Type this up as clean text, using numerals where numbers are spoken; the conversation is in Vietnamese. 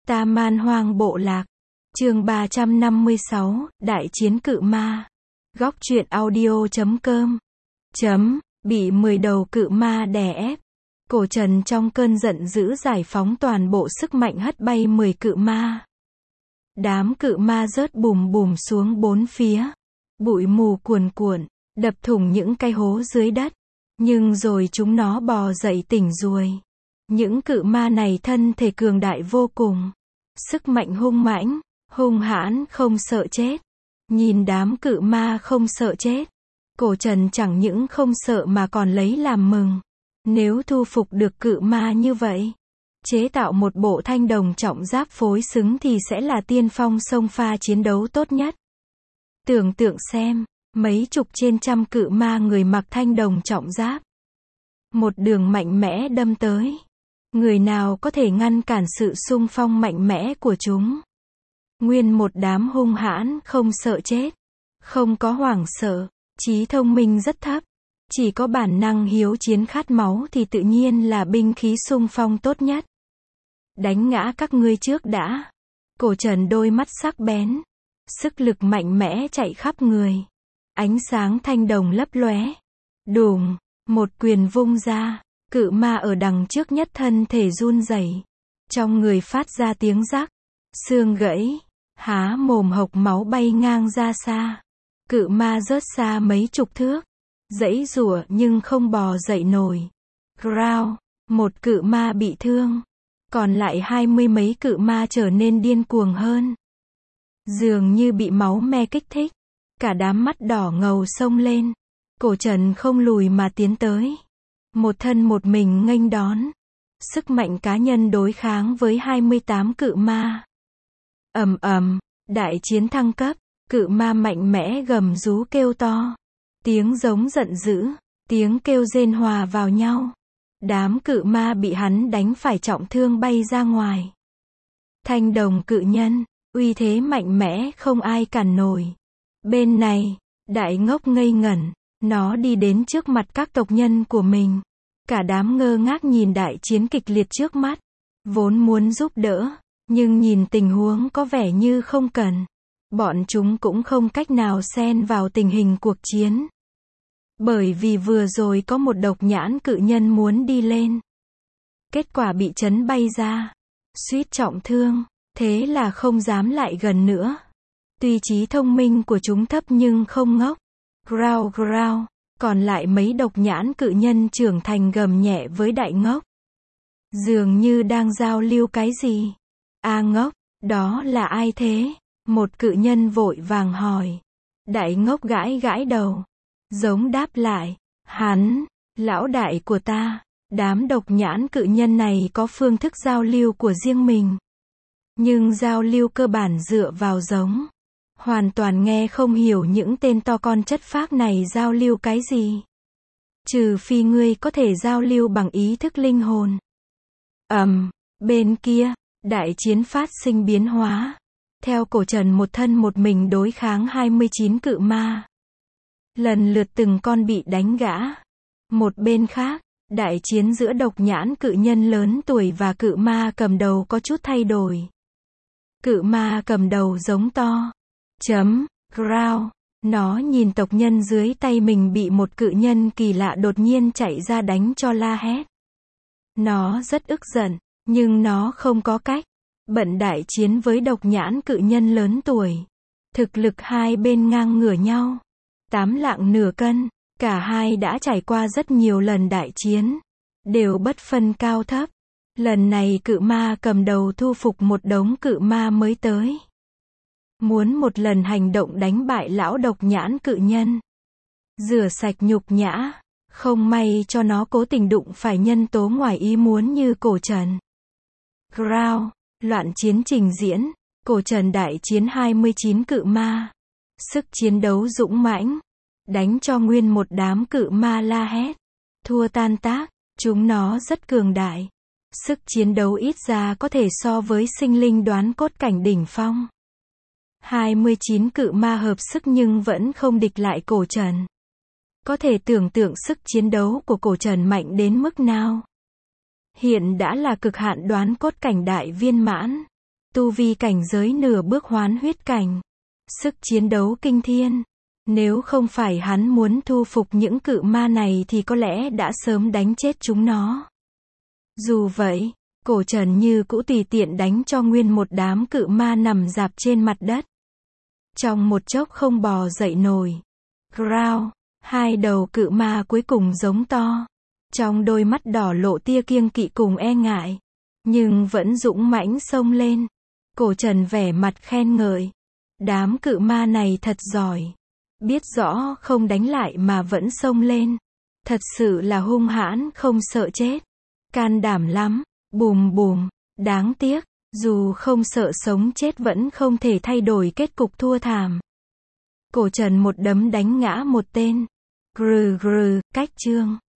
Ta Man Hoang Bộ Lạc. Chương 356, Đại chiến cự ma. Góc truyện audio.com. Bị 10 đầu cự ma đè ép. Cổ Trần trong cơn giận dữ giải phóng toàn bộ sức mạnh hất bay 10 cự ma. Đám cự ma rớt bùm bùm xuống bốn phía. Bụi mù cuồn cuộn, đập thủng những cái hố dưới đất. Nhưng rồi chúng nó bò dậy tỉnh ruồi. Những cự ma này thân thể cường đại vô cùng. Sức mạnh hung mãnh, hung hãn không sợ chết. Nhìn đám cự ma không sợ chết. Cổ Trần chẳng những không sợ mà còn lấy làm mừng. Nếu thu phục được cự ma như vậy, chế tạo một bộ thanh đồng trọng giáp phối xứng thì sẽ là tiên phong xông pha chiến đấu tốt nhất. Tưởng tượng xem, mấy chục trên trăm cự ma người mặc thanh đồng trọng giáp. Một đường mạnh mẽ đâm tới. Người nào có thể ngăn cản sự xung phong mạnh mẽ của chúng? Nguyên một đám hung hãn không sợ chết. Không có hoảng sợ, trí thông minh rất thấp. Chỉ có bản năng hiếu chiến khát máu thì tự nhiên là binh khí xung phong tốt nhất. Đánh ngã các ngươi trước đã. Cổ Trần đôi mắt sắc bén. Sức lực mạnh mẽ chạy khắp người. Ánh sáng thanh đồng lấp lóe. Đùng, một quyền vung ra. Cự ma ở đằng trước nhất thân thể run rẩy. Trong người phát ra tiếng rắc. Xương gãy. Há mồm hộc máu bay ngang ra xa. Cự ma rớt xa mấy chục thước. Giãy giụa nhưng không bò dậy nổi. Growl, một cự ma bị thương. Còn lại 20 mấy cự ma trở nên điên cuồng hơn. Dường như bị máu me kích thích. Cả đám mắt đỏ ngầu xông lên. Cổ Trần không lùi mà tiến tới. Một thân một mình nghênh đón. Sức mạnh cá nhân đối kháng với 28 cự ma. Ầm ầm, đại chiến thăng cấp. Cự ma mạnh mẽ gầm rú kêu to. Tiếng giống giận dữ, tiếng kêu rên hòa vào nhau. Đám cự ma bị hắn đánh phải trọng thương bay ra ngoài. Thanh đồng cự nhân, uy thế mạnh mẽ không ai cản nổi. Bên này, đại ngốc ngây ngẩn, nó đi đến trước mặt các tộc nhân của mình. Cả đám ngơ ngác nhìn đại chiến kịch liệt trước mắt. Vốn muốn giúp đỡ, nhưng nhìn tình huống có vẻ như không cần. Bọn chúng cũng không cách nào xen vào tình hình cuộc chiến. Bởi vì vừa rồi có một độc nhãn cự nhân muốn đi lên. Kết quả bị chấn bay ra. Suýt trọng thương. Thế là không dám lại gần nữa. Tuy trí thông minh của chúng thấp nhưng không ngốc. Growl growl. Còn lại mấy độc nhãn cự nhân trưởng thành gầm nhẹ với đại ngốc. Dường như đang giao lưu cái gì. A ngốc, đó là ai thế? Một cự nhân vội vàng hỏi. Đại ngốc gãi gãi đầu. Giống đáp lại. Hắn, lão đại của ta. Đám độc nhãn cự nhân này có phương thức giao lưu của riêng mình. Nhưng giao lưu cơ bản dựa vào giống. Hoàn toàn nghe không hiểu những tên to con chất phác này giao lưu cái gì. Trừ phi ngươi có thể giao lưu bằng ý thức linh hồn. Bên kia, đại chiến phát sinh biến hóa. Theo Cổ Trần một thân một mình đối kháng 29 cự ma. Lần lượt từng con bị đánh gã. Một bên khác, đại chiến giữa độc nhãn cự nhân lớn tuổi và cự ma cầm đầu có chút thay đổi. Cự ma cầm đầu giống to. Growl. Nó nhìn tộc nhân dưới tay mình bị một cự nhân kỳ lạ đột nhiên chạy ra đánh cho la hét. Nó rất ức giận, nhưng nó không có cách. Bận đại chiến với độc nhãn cự nhân lớn tuổi. Thực lực hai bên ngang ngửa nhau. 8 lạng nửa cân. Cả hai đã trải qua rất nhiều lần đại chiến. Đều bất phân cao thấp. Lần này cự ma cầm đầu thu phục một đống cự ma mới tới. Muốn một lần hành động đánh bại lão độc nhãn cự nhân. Rửa sạch nhục nhã. Không may cho nó cố tình đụng phải nhân tố ngoài ý muốn như Cổ Trần. Growl. Loạn chiến trình diễn. Cổ Trần đại chiến 29 cự ma. Sức chiến đấu dũng mãnh. Đánh cho nguyên một đám cự ma la hét. Thua tan tác. Chúng nó rất cường đại. Sức chiến đấu ít ra có thể so với sinh linh đoán cốt cảnh đỉnh phong. 29 cự ma hợp sức nhưng vẫn không địch lại Cổ Trần. Có thể tưởng tượng sức chiến đấu của Cổ Trần mạnh đến mức nào. Hiện đã là cực hạn đoán cốt cảnh đại viên mãn. Tu vi cảnh giới nửa bước hoán huyết cảnh. Sức chiến đấu kinh thiên. Nếu không phải hắn muốn thu phục những cự ma này thì có lẽ đã sớm đánh chết chúng nó. Dù vậy, Cổ Trần như cũ tùy tiện đánh cho nguyên một đám cự ma nằm rạp trên mặt đất. Trong một chốc không bò dậy nổi. Growl, hai đầu cự ma cuối cùng giống to. Trong đôi mắt đỏ lộ tia kiêng kỵ cùng e ngại. Nhưng vẫn dũng mãnh xông lên. Cổ Trần vẻ mặt khen ngợi. Đám cự ma này thật giỏi. Biết rõ không đánh lại mà vẫn xông lên. Thật sự là hung hãn không sợ chết. Can đảm lắm. Bùm bùm. Đáng tiếc, dù không sợ sống chết vẫn không thể thay đổi kết cục thua thảm. Cổ Trần một đấm đánh ngã một tên. Grừ grừ, cách chương.